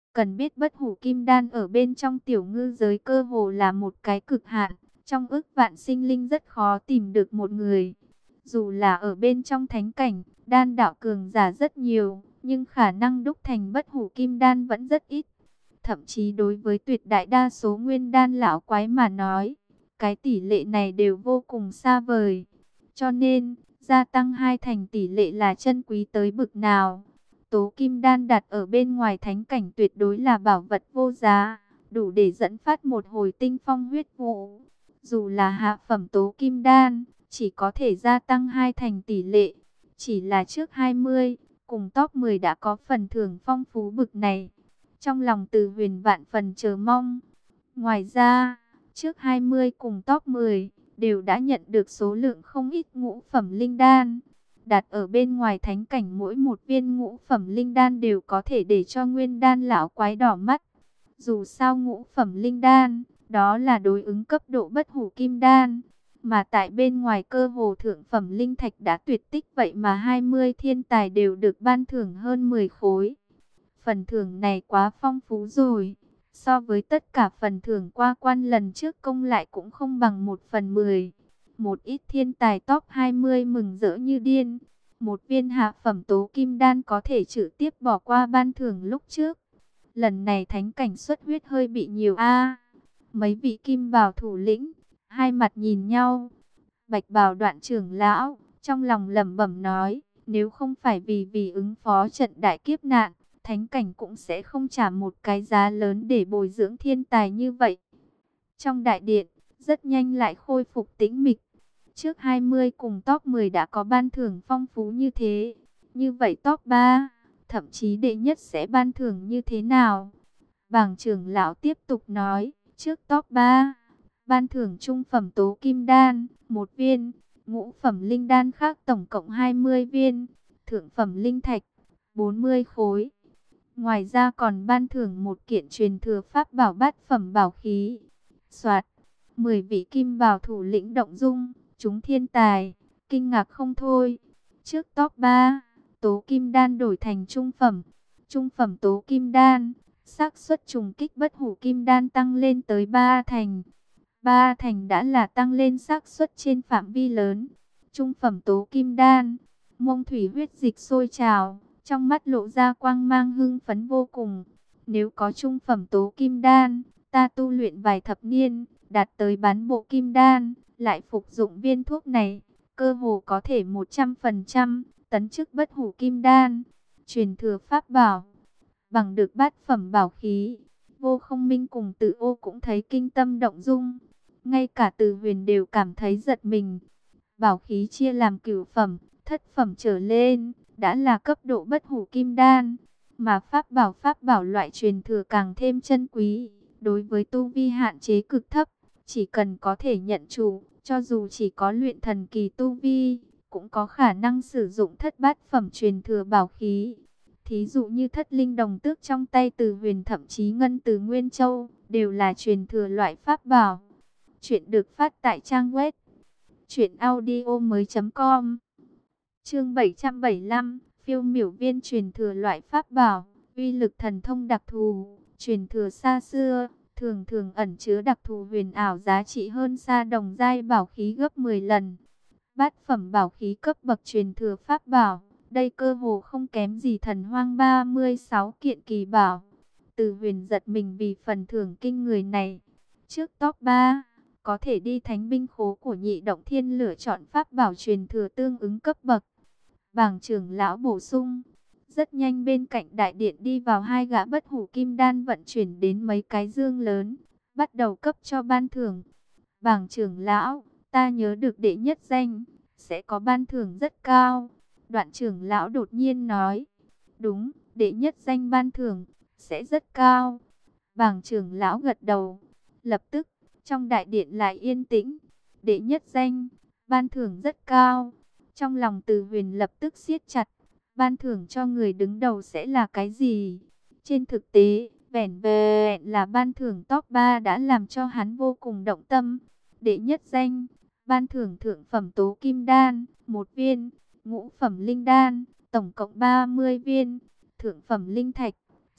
Cần biết bất hủ kim đan ở bên trong tiểu ngư giới cơ hồ là một cái cực hạn. Trong ức vạn sinh linh rất khó tìm được một người. Dù là ở bên trong thánh cảnh, đan đạo cường giả rất nhiều, nhưng khả năng đúc thành bất hủ kim đan vẫn rất ít. Thậm chí đối với tuyệt đại đa số nguyên đan lão quái mà nói, cái tỷ lệ này đều vô cùng xa vời. Cho nên, gia tăng hai thành tỷ lệ là chân quý tới bực nào. Tố kim đan đặt ở bên ngoài thánh cảnh tuyệt đối là bảo vật vô giá, đủ để dẫn phát một hồi tinh phong huyết vụ. Dù là hạ phẩm tố kim đan, chỉ có thể gia tăng hai thành tỷ lệ. Chỉ là trước hai mươi, cùng top mười đã có phần thưởng phong phú bực này. Trong lòng Từ Huyền vạn phần chờ mong. Ngoài ra, trước hai mươi cùng top mười, đều đã nhận được số lượng không ít ngũ phẩm linh đan. Đặt ở bên ngoài thánh cảnh mỗi một viên ngũ phẩm linh đan đều có thể để cho nguyên đan lão quái đỏ mắt. Dù sao ngũ phẩm linh đan, đó là đối ứng cấp độ bất hủ kim đan. Mà tại bên ngoài cơ hồ thượng phẩm linh thạch đã tuyệt tích, vậy mà hai mươi thiên tài đều được ban thưởng hơn mười khối. Phần thưởng này quá phong phú rồi. So với tất cả phần thưởng qua quan lần trước công lại cũng không bằng một phần mười. Một ít thiên tài top hai mươi mừng rỡ như điên. Một viên hạ phẩm tố kim đan có thể trực tiếp bỏ qua ban thưởng lúc trước. Lần này thánh cảnh xuất huyết hơi bị nhiều a. Mấy vị kim bào thủ lĩnh, hai mặt nhìn nhau. Bạch bào đoạn trưởng lão, trong lòng lẩm bẩm nói, nếu không phải vì vì ứng phó trận đại kiếp nạn, thánh cảnh cũng sẽ không trả một cái giá lớn để bồi dưỡng thiên tài như vậy. Trong đại điện, rất nhanh lại khôi phục tĩnh mịch. Trước hai mươi cùng top mười đã có ban thưởng phong phú như thế. Như vậy top ba, thậm chí đệ nhất sẽ ban thưởng như thế nào? Bàng trưởng lão tiếp tục nói, trước top ba, ban thưởng trung phẩm tố kim đan, một viên, ngũ phẩm linh đan khác tổng cộng hai mươi viên, thượng phẩm linh thạch, bốn mươi khối. Ngoài ra còn ban thưởng một kiện truyền thừa pháp bảo bát phẩm bảo khí. Soạt, mười vị kim bào thủ lĩnh động dung, chúng thiên tài, kinh ngạc không thôi. Trước top ba, tố kim đan đổi thành trung phẩm. Trung phẩm tố kim đan, xác suất trùng kích bất hủ kim đan tăng lên tới ba thành. ba thành đã là tăng lên xác suất trên phạm vi lớn. Trung phẩm tố kim đan, Mông Thủy huyết dịch sôi trào, trong mắt lộ ra quang mang hưng phấn vô cùng. Nếu có trung phẩm tố kim đan, ta tu luyện vài thập niên, đạt tới bán bộ kim đan, lại phục dụng viên thuốc này, cơ hồ có thể một trăm phần trăm tấn chức bất hủ kim đan. Truyền thừa pháp bảo, bằng được bát phẩm bảo khí. Vô Không Minh cùng Tự Ô cũng thấy kinh tâm động dung. Ngay cả Từ Huyền đều cảm thấy giật mình. Bảo khí chia làm cửu phẩm, thất phẩm trở lên, đã là cấp độ bất hủ kim đan. Mà pháp bảo pháp bảo loại truyền thừa càng thêm chân quý. Đối với tu vi hạn chế cực thấp, chỉ cần có thể nhận chủ, cho dù chỉ có luyện thần kỳ tu vi, cũng có khả năng sử dụng thất bát phẩm truyền thừa bảo khí. Thí dụ như thất linh đồng tước trong tay Từ Huyền, thậm chí ngân từ Nguyên Châu, đều là truyền thừa loại pháp bảo. Chuyện được phát tại trang web truyện audio mới chấm com. Chương bảy trăm bảy mươi lăm, phiêu miểu viên truyền thừa loại pháp bảo, uy lực thần thông đặc thù, truyền thừa xa xưa, thường thường ẩn chứa đặc thù huyền ảo giá trị hơn xa đồng giai bảo khí gấp mười lần. Bát phẩm bảo khí cấp bậc truyền thừa pháp bảo, đây cơ hồ không kém gì Thần Hoang ba mươi sáu kiện kỳ bảo. Từ Huyền giật mình vì phần thưởng kinh người này. Trước top ba, có thể đi thánh binh khố của Nhị Động Thiên lựa chọn pháp bảo truyền thừa tương ứng cấp bậc. Bàng trưởng lão bổ sung. Rất nhanh bên cạnh đại điện đi vào hai gã bất hủ kim đan vận chuyển đến mấy cái dương lớn, bắt đầu cấp cho ban thưởng. Bàng trưởng lão, ta nhớ được đệ nhất danh, sẽ có ban thưởng rất cao. Đoạn trưởng lão đột nhiên nói. Đúng, đệ nhất danh ban thưởng sẽ rất cao. Bàng trưởng lão gật đầu. Lập tức, trong đại điện lại yên tĩnh. Đệ nhất danh, ban thưởng rất cao. Trong lòng Từ Huyền lập tức siết chặt. Ban thưởng cho người đứng đầu sẽ là cái gì? Trên thực tế, vẻn vẹn là ban thưởng top ba đã làm cho hắn vô cùng động tâm. Đệ nhất danh, ban thưởng thượng phẩm tố kim đan, một viên, ngũ phẩm linh đan, tổng cộng ba mươi viên, thượng phẩm linh thạch,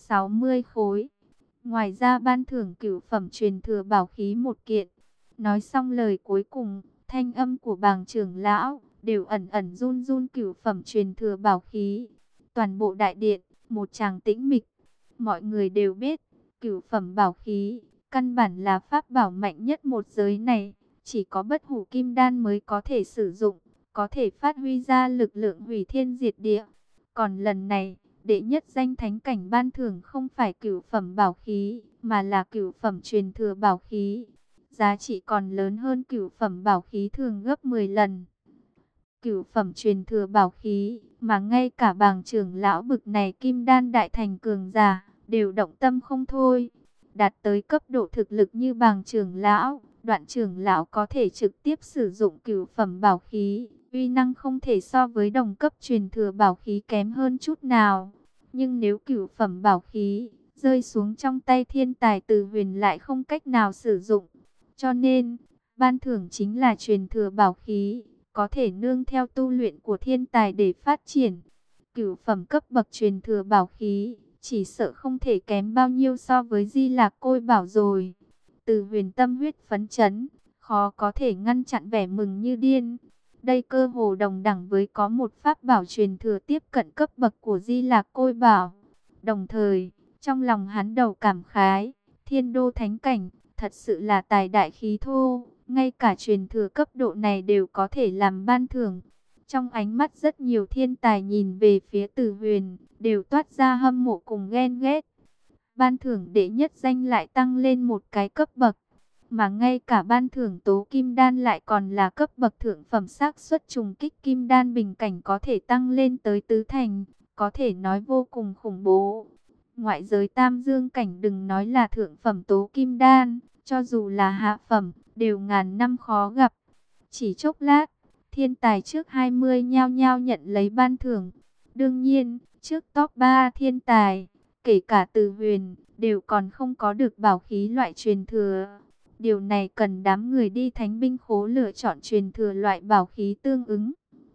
sáu mươi khối. Ngoài ra ban thưởng cửu phẩm truyền thừa bảo khí một kiện. Nói xong lời cuối cùng, thanh âm của bàng trưởng lão đều ẩn ẩn run run cửu phẩm truyền thừa bảo khí. Toàn bộ đại điện, một tràng tĩnh mịch. Mọi người đều biết, cửu phẩm bảo khí, căn bản là pháp bảo mạnh nhất một giới này. Chỉ có bất hủ kim đan mới có thể sử dụng, có thể phát huy ra lực lượng hủy thiên diệt địa. Còn lần này, đệ nhất danh thánh cảnh ban thưởng không phải cửu phẩm bảo khí, mà là cửu phẩm truyền thừa bảo khí. Giá trị còn lớn hơn cửu phẩm bảo khí thường gấp mười lần. Cửu phẩm truyền thừa bảo khí, mà ngay cả bàng trưởng lão bực này kim đan đại thành cường giả, đều động tâm không thôi. Đạt tới cấp độ thực lực như bàng trưởng lão, Đoạn trưởng lão có thể trực tiếp sử dụng cửu phẩm bảo khí, uy năng không thể so với đồng cấp truyền thừa bảo khí kém hơn chút nào. Nhưng nếu cửu phẩm bảo khí rơi xuống trong tay thiên tài Từ Huyền lại không cách nào sử dụng. Cho nên, ban thưởng chính là truyền thừa bảo khí, có thể nương theo tu luyện của thiên tài để phát triển. Cửu phẩm cấp bậc truyền thừa bảo khí, chỉ sợ không thể kém bao nhiêu so với Di Lạc Côi Bảo rồi. Từ Huyền tâm huyết phấn chấn, khó có thể ngăn chặn vẻ mừng như điên. Đây cơ hồ đồng đẳng với có một pháp bảo truyền thừa tiếp cận cấp bậc của Di Lạc Côi Bảo. Đồng thời, trong lòng hắn đầu cảm khái, Thiên Đô Thánh Cảnh, thật sự là tài đại khí thô, ngay cả truyền thừa cấp độ này đều có thể làm ban thưởng. Trong ánh mắt rất nhiều thiên tài nhìn về phía Từ Huyền, đều toát ra hâm mộ cùng ghen ghét. Ban thưởng đệ nhất danh lại tăng lên một cái cấp bậc, mà ngay cả ban thưởng tố kim đan lại còn là cấp bậc thượng phẩm, xác suất trùng kích kim đan bình cảnh có thể tăng lên tới tứ thành, có thể nói vô cùng khủng bố. Ngoại giới tam dương cảnh đừng nói là thượng phẩm tố kim đan, cho dù là hạ phẩm, đều ngàn năm khó gặp. Chỉ chốc lát, thiên tài trước hai mươi nhao nhao nhận lấy ban thưởng. Đương nhiên, trước top ba thiên tài, kể cả Từ Huyền, đều còn không có được bảo khí loại truyền thừa. Điều này cần đám người đi thánh binh khố lựa chọn truyền thừa loại bảo khí tương ứng.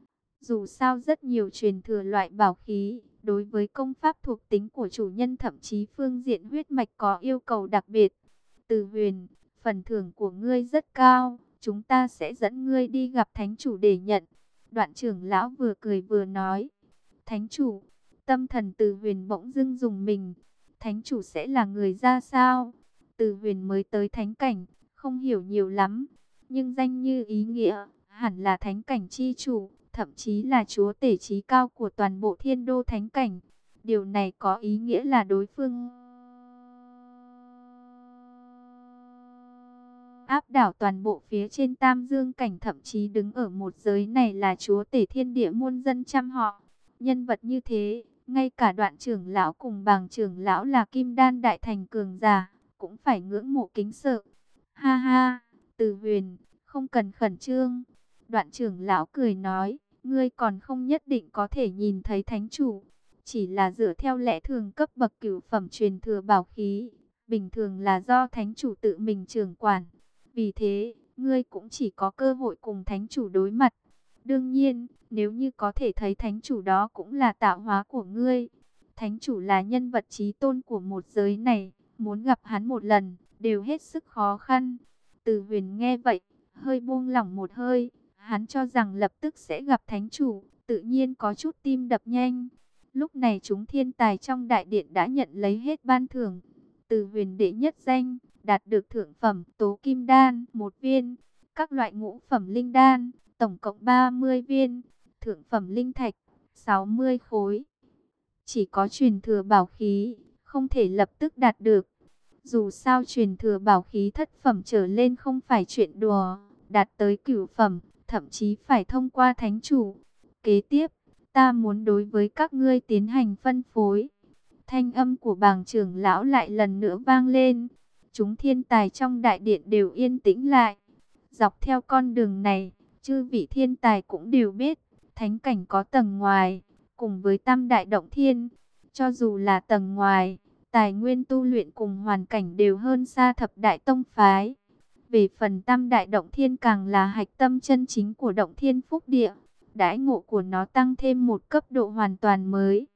Dù sao rất nhiều truyền thừa loại bảo khí, đối với công pháp thuộc tính của chủ nhân thậm chí phương diện huyết mạch có yêu cầu đặc biệt. Từ Huyền, phần thưởng của ngươi rất cao, chúng ta sẽ dẫn ngươi đi gặp thánh chủ để nhận. Đoạn trưởng lão vừa cười vừa nói. Thánh chủ, tâm thần Từ Huyền bỗng dưng dùng mình. Thánh chủ sẽ là người ra sao? Từ Huyền mới tới thánh cảnh, không hiểu nhiều lắm. Nhưng danh như ý nghĩa, hẳn là thánh cảnh chi chủ, thậm chí là chúa tể trí cao của toàn bộ Thiên Đô Thánh Cảnh. Điều này có ý nghĩa là đối phương áp đảo toàn bộ phía trên Tam Dương Cảnh, thậm chí đứng ở một giới này là chúa tể thiên địa muôn dân trăm họ. Nhân vật như thế, ngay cả Đoạn trưởng lão cùng Bàng trưởng lão là kim đan đại thành cường giả, cũng phải ngưỡng mộ kính sợ. Ha ha, Từ Huyền, không cần khẩn trương. Đoạn trưởng lão cười nói, ngươi còn không nhất định có thể nhìn thấy thánh chủ. Chỉ là dựa theo lẽ thường cấp bậc cửu phẩm truyền thừa bảo khí, bình thường là do thánh chủ tự mình trưởng quản. Vì thế, ngươi cũng chỉ có cơ hội cùng thánh chủ đối mặt. Đương nhiên, nếu như có thể thấy thánh chủ đó cũng là tạo hóa của ngươi. Thánh chủ là nhân vật chí tôn của một giới này, muốn gặp hắn một lần, đều hết sức khó khăn. Từ Huyền nghe vậy, hơi buông lỏng một hơi. Hắn cho rằng lập tức sẽ gặp thánh chủ, tự nhiên có chút tim đập nhanh. Lúc này chúng thiên tài trong đại điện đã nhận lấy hết ban thưởng. Từ Huyền đệ nhất danh, đạt được thượng phẩm tố kim đan một viên, các loại ngũ phẩm linh đan, tổng cộng ba mươi viên, thượng phẩm linh thạch, sáu mươi khối. Chỉ có truyền thừa bảo khí, không thể lập tức đạt được. Dù sao truyền thừa bảo khí thất phẩm trở lên không phải chuyện đùa, đạt tới cửu phẩm, thậm chí phải thông qua thánh chủ. Kế tiếp, ta muốn đối với các ngươi tiến hành phân phối. Thanh âm của Bàng trưởng lão lại lần nữa vang lên. Chúng thiên tài trong đại điện đều yên tĩnh lại. Dọc theo con đường này, chư vị thiên tài cũng đều biết, thánh cảnh có tầng ngoài, cùng với tam đại động thiên. Cho dù là tầng ngoài, tài nguyên tu luyện cùng hoàn cảnh đều hơn xa thập đại tông phái. Về phần tam đại động thiên càng là hạch tâm chân chính của động thiên phúc địa. Đãi ngộ của nó tăng thêm một cấp độ hoàn toàn mới.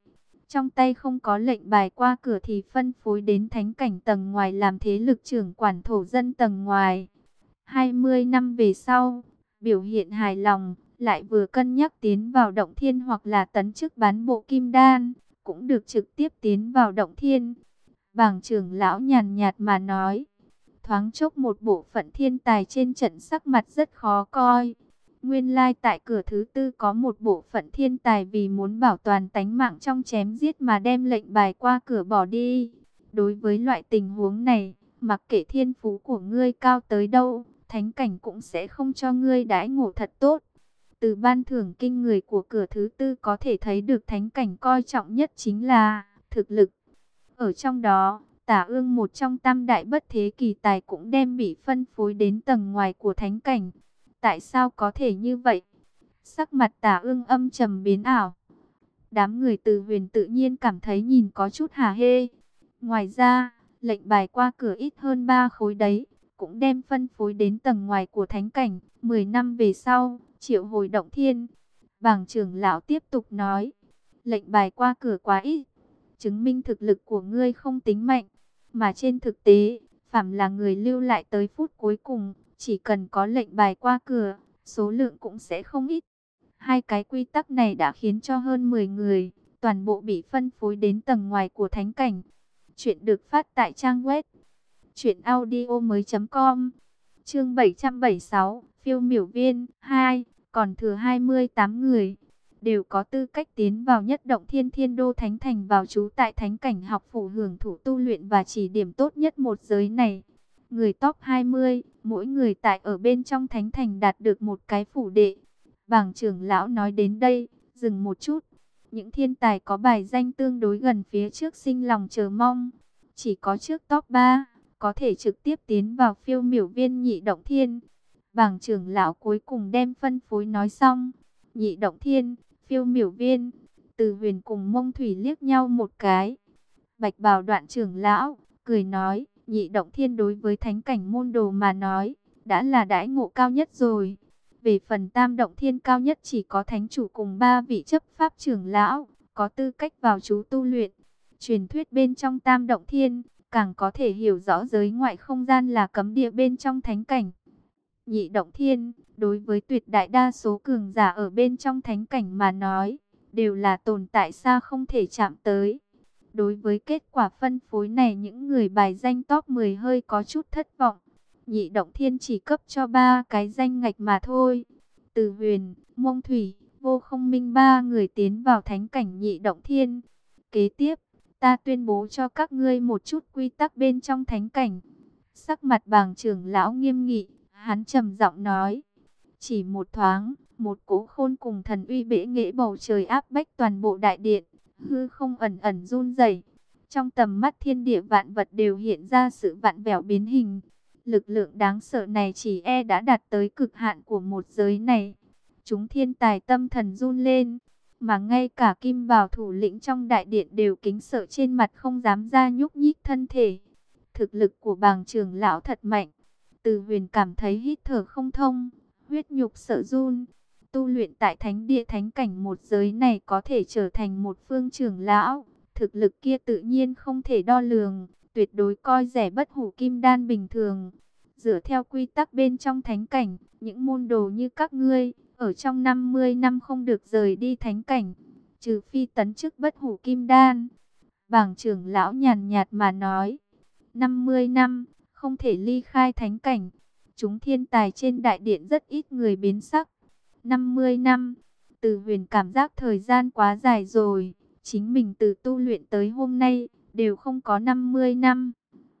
Trong tay không có lệnh bài qua cửa thì phân phối đến thánh cảnh tầng ngoài làm thế lực trưởng quản thổ dân tầng ngoài. hai mươi năm về sau, biểu hiện hài lòng, lại vừa cân nhắc tiến vào động thiên hoặc là tấn chức bán bộ kim đan, cũng được trực tiếp tiến vào động thiên. Bàng trưởng lão nhàn nhạt mà nói, thoáng chốc một bộ phận thiên tài trên trận sắc mặt rất khó coi. Nguyên lai tại cửa thứ tư có một bộ phận thiên tài vì muốn bảo toàn tánh mạng trong chém giết mà đem lệnh bài qua cửa bỏ đi. Đối với loại tình huống này, mặc kệ thiên phú của ngươi cao tới đâu, thánh cảnh cũng sẽ không cho ngươi đãi ngộ thật tốt. Từ ban thưởng kinh người của cửa thứ tư có thể thấy được thánh cảnh coi trọng nhất chính là thực lực. Ở trong đó, Tả Ương một trong tam đại bất thế kỳ tài cũng đem bị phân phối đến tầng ngoài của thánh cảnh. Tại sao có thể như vậy? Sắc mặt Tả Ương âm trầm biến ảo. Đám người Từ Huyền tự nhiên cảm thấy nhìn có chút hả hê. Ngoài ra, lệnh bài qua cửa ít hơn ba khối đấy, cũng đem phân phối đến tầng ngoài của thánh cảnh. mười năm về sau, triệu hồi động thiên. Bàng trưởng lão tiếp tục nói, lệnh bài qua cửa quá ít, chứng minh thực lực của ngươi không tính mạnh. Mà trên thực tế, phàm là người lưu lại tới phút cuối cùng, chỉ cần có lệnh bài qua cửa, số lượng cũng sẽ không ít. Hai cái quy tắc này đã khiến cho hơn mười người, toàn bộ bị phân phối đến tầng ngoài của thánh cảnh. Chuyện được phát tại trang web truyện audio mới chấm com. Chương bảy trăm bảy mươi sáu, phiêu miểu viên hai, còn thừa hai mươi tám người, đều có tư cách tiến vào nhất động thiên thiên đô thánh thành vào trú tại thánh cảnh học phủ hưởng thụ tu luyện và chỉ điểm tốt nhất một giới này. Người top hai mươi, mỗi người tại ở bên trong thánh thành đạt được một cái phủ đệ. Bàng trưởng lão nói đến đây, dừng một chút. Những thiên tài có bài danh tương đối gần phía trước sinh lòng chờ mong. Chỉ có trước top ba, có thể trực tiếp tiến vào phiêu miểu viên nhị động thiên. Bàng trưởng lão cuối cùng đem phân phối nói xong. Nhị động thiên, phiêu miểu viên. Từ Huyền cùng Mông Thủy liếc nhau một cái. Bạch bào đoạn trưởng lão, cười nói, nhị động thiên đối với thánh cảnh môn đồ mà nói, đã là đãi ngộ cao nhất rồi. Về phần tam động thiên cao nhất chỉ có thánh chủ cùng ba vị chấp pháp trưởng lão, có tư cách vào trú tu luyện. Truyền thuyết bên trong tam động thiên, càng có thể hiểu rõ giới ngoại không gian là cấm địa bên trong thánh cảnh. Nhị động thiên, đối với tuyệt đại đa số cường giả ở bên trong thánh cảnh mà nói, đều là tồn tại xa không thể chạm tới. Đối với kết quả phân phối này, những người bài danh top mười hơi có chút thất vọng. Nhị động thiên chỉ cấp cho ba cái danh ngạch mà thôi. Từ Huyền, Mông Thủy, Vô Không Minh ba người tiến vào thánh cảnh nhị động thiên. Kế tiếp, ta tuyên bố cho các ngươi một chút quy tắc bên trong thánh cảnh. Sắc mặt Bàng trưởng lão nghiêm nghị, hắn trầm giọng nói. Chỉ một thoáng, một cỗ khôn cùng thần uy bẽ nghệ bầu trời áp bách toàn bộ đại điện. Hư không ẩn ẩn run rẩy. Trong tầm mắt thiên địa vạn vật đều hiện ra sự vặn vẹo biến hình. Lực lượng đáng sợ này chỉ e đã đạt tới cực hạn của một giới này. Chúng thiên tài tâm thần run lên, mà ngay cả kim bào thủ lĩnh trong đại điện đều kính sợ trên mặt không dám ra nhúc nhích thân thể. Thực lực của Bàng trưởng lão thật mạnh. Từ Huyền cảm thấy hít thở không thông, huyết nhục sợ run. Tu luyện tại thánh địa thánh cảnh một giới này có thể trở thành một phương trưởng lão, thực lực kia tự nhiên không thể đo lường, tuyệt đối coi rẻ bất hủ kim đan bình thường. Dựa theo quy tắc bên trong thánh cảnh, những môn đồ như các ngươi, ở trong năm mươi năm không được rời đi thánh cảnh, trừ phi tấn chức bất hủ kim đan. Bàng trưởng lão nhàn nhạt mà nói, năm mươi năm, không thể ly khai thánh cảnh. Chúng thiên tài trên đại điện rất ít người biến sắc. năm mươi năm, Từ Huyền cảm giác thời gian quá dài rồi. Chính mình từ tu luyện tới hôm nay, đều không có năm mươi năm.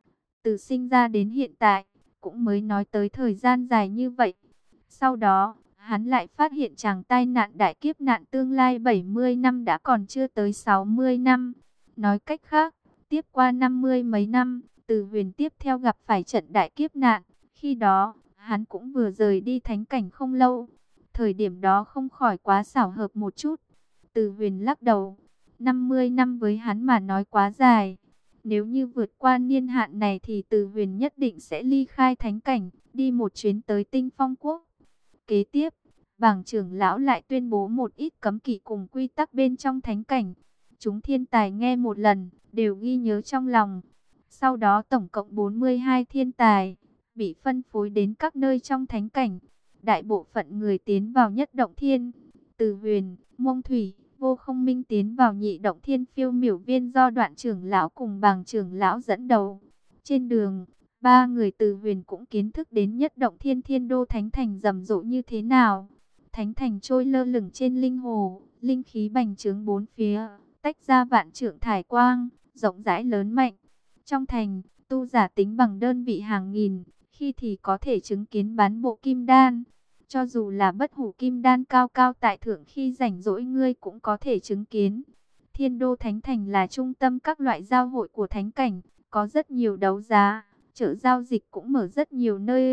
Từ sinh ra đến hiện tại, cũng mới nói tới thời gian dài như vậy. Sau đó, hắn lại phát hiện chàng tai nạn đại kiếp nạn tương lai bảy mươi năm đã còn chưa tới sáu mươi năm. Nói cách khác, tiếp qua năm mươi mấy năm, Từ Huyền tiếp theo gặp phải trận đại kiếp nạn. Khi đó, hắn cũng vừa rời đi thánh cảnh không lâu. Thời điểm đó không khỏi quá xảo hợp một chút. Từ Huyền lắc đầu, năm mươi năm với hắn mà nói quá dài. Nếu như vượt qua niên hạn này thì Từ Huyền nhất định sẽ ly khai thánh cảnh, đi một chuyến tới Tinh Phong Quốc. Kế tiếp, Bàng trưởng lão lại tuyên bố một ít cấm kỵ cùng quy tắc bên trong thánh cảnh. Chúng thiên tài nghe một lần, đều ghi nhớ trong lòng. Sau đó tổng cộng bốn mươi hai thiên tài, bị phân phối đến các nơi trong thánh cảnh. Đại bộ phận người tiến vào nhất động thiên. Từ Huyền, Mông Thủy, Vô Không Minh tiến vào nhị động thiên phiêu miểu viên do Đoạn trưởng lão cùng Bàng trưởng lão dẫn đầu. Trên đường, ba người Từ Huyền cũng kiến thức đến nhất động thiên thiên đô thánh thành rầm rộ như thế nào. Thánh thành trôi lơ lửng trên linh hồ, linh khí bành trướng bốn phía, tách ra vạn trượng thải quang, rộng rãi lớn mạnh. Trong thành, tu giả tính bằng đơn vị hàng nghìn, khi thì có thể chứng kiến bán bộ kim đan. Cho dù là bất hủ kim đan cao cao tại thượng, khi rảnh rỗi ngươi cũng có thể chứng kiến. Thiên đô thánh thành là trung tâm các loại giao hội của thánh cảnh, có rất nhiều đấu giá, chợ giao dịch cũng mở rất nhiều nơi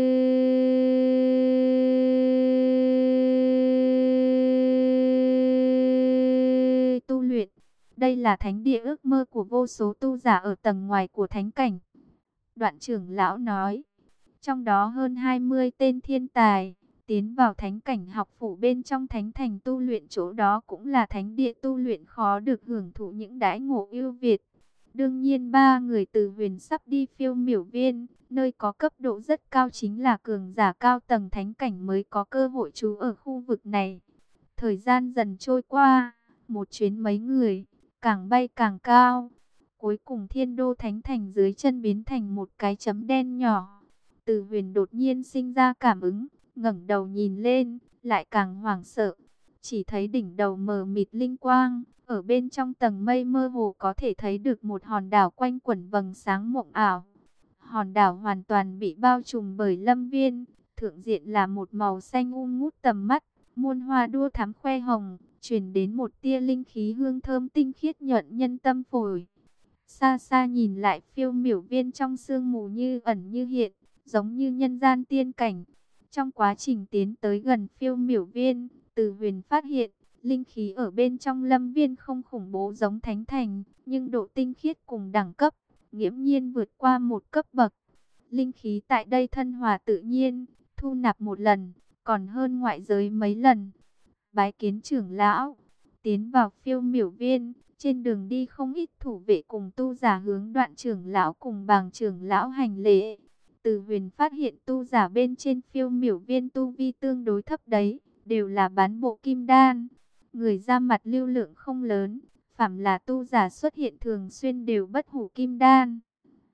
tu luyện. Đây là thánh địa ước mơ của vô số tu giả ở tầng ngoài của thánh cảnh. Đoạn trưởng lão nói, trong đó hơn hai mươi tên thiên tài tiến vào thánh cảnh học phủ bên trong thánh thành tu luyện, chỗ đó cũng là thánh địa tu luyện, khó được hưởng thụ những đãi ngộ ưu việt. Đương nhiên ba người Từ Huyền sắp đi phiêu miểu viên, nơi có cấp độ rất cao, chính là cường giả cao tầng thánh cảnh mới có cơ hội trú ở khu vực này. Thời gian dần trôi qua, một chuyến mấy người, càng bay càng cao. Cuối cùng thiên đô thánh thành dưới chân biến thành một cái chấm đen nhỏ. Từ Huyền đột nhiên sinh ra cảm ứng, ngẩng đầu nhìn lên, lại càng hoảng sợ. Chỉ thấy đỉnh đầu mờ mịt linh quang, ở bên trong tầng mây mơ hồ có thể thấy được một hòn đảo quanh quẩn vầng sáng mộng ảo. Hòn đảo hoàn toàn bị bao trùm bởi lâm viên, thượng diện là một màu xanh um ngút tầm mắt, muôn hoa đua thắm khoe hồng, truyền đến một tia linh khí hương thơm tinh khiết nhuận nhân tâm phổi. Xa xa nhìn lại, phiêu miểu viên trong sương mù như ẩn như hiện, giống như nhân gian tiên cảnh. Trong quá trình tiến tới gần phiêu miểu viên, Từ Huyền phát hiện, linh khí ở bên trong lâm viên không khủng bố giống thánh thành, nhưng độ tinh khiết cùng đẳng cấp, nghiễm nhiên vượt qua một cấp bậc. Linh khí tại đây thân hòa tự nhiên, thu nạp một lần, còn hơn ngoại giới mấy lần. Bái kiến trưởng lão, tiến vào phiêu miểu viên, trên đường đi không ít thủ vệ cùng tu giả hướng Đoạn trưởng lão cùng Bàng trưởng lão hành lễ. Từ Huyền phát hiện tu giả bên trên phiêu miểu viên tu vi tương đối thấp đấy, đều là bán bộ kim đan. Người ra mặt lưu lượng không lớn, phàm là tu giả xuất hiện thường xuyên đều bất hủ kim đan.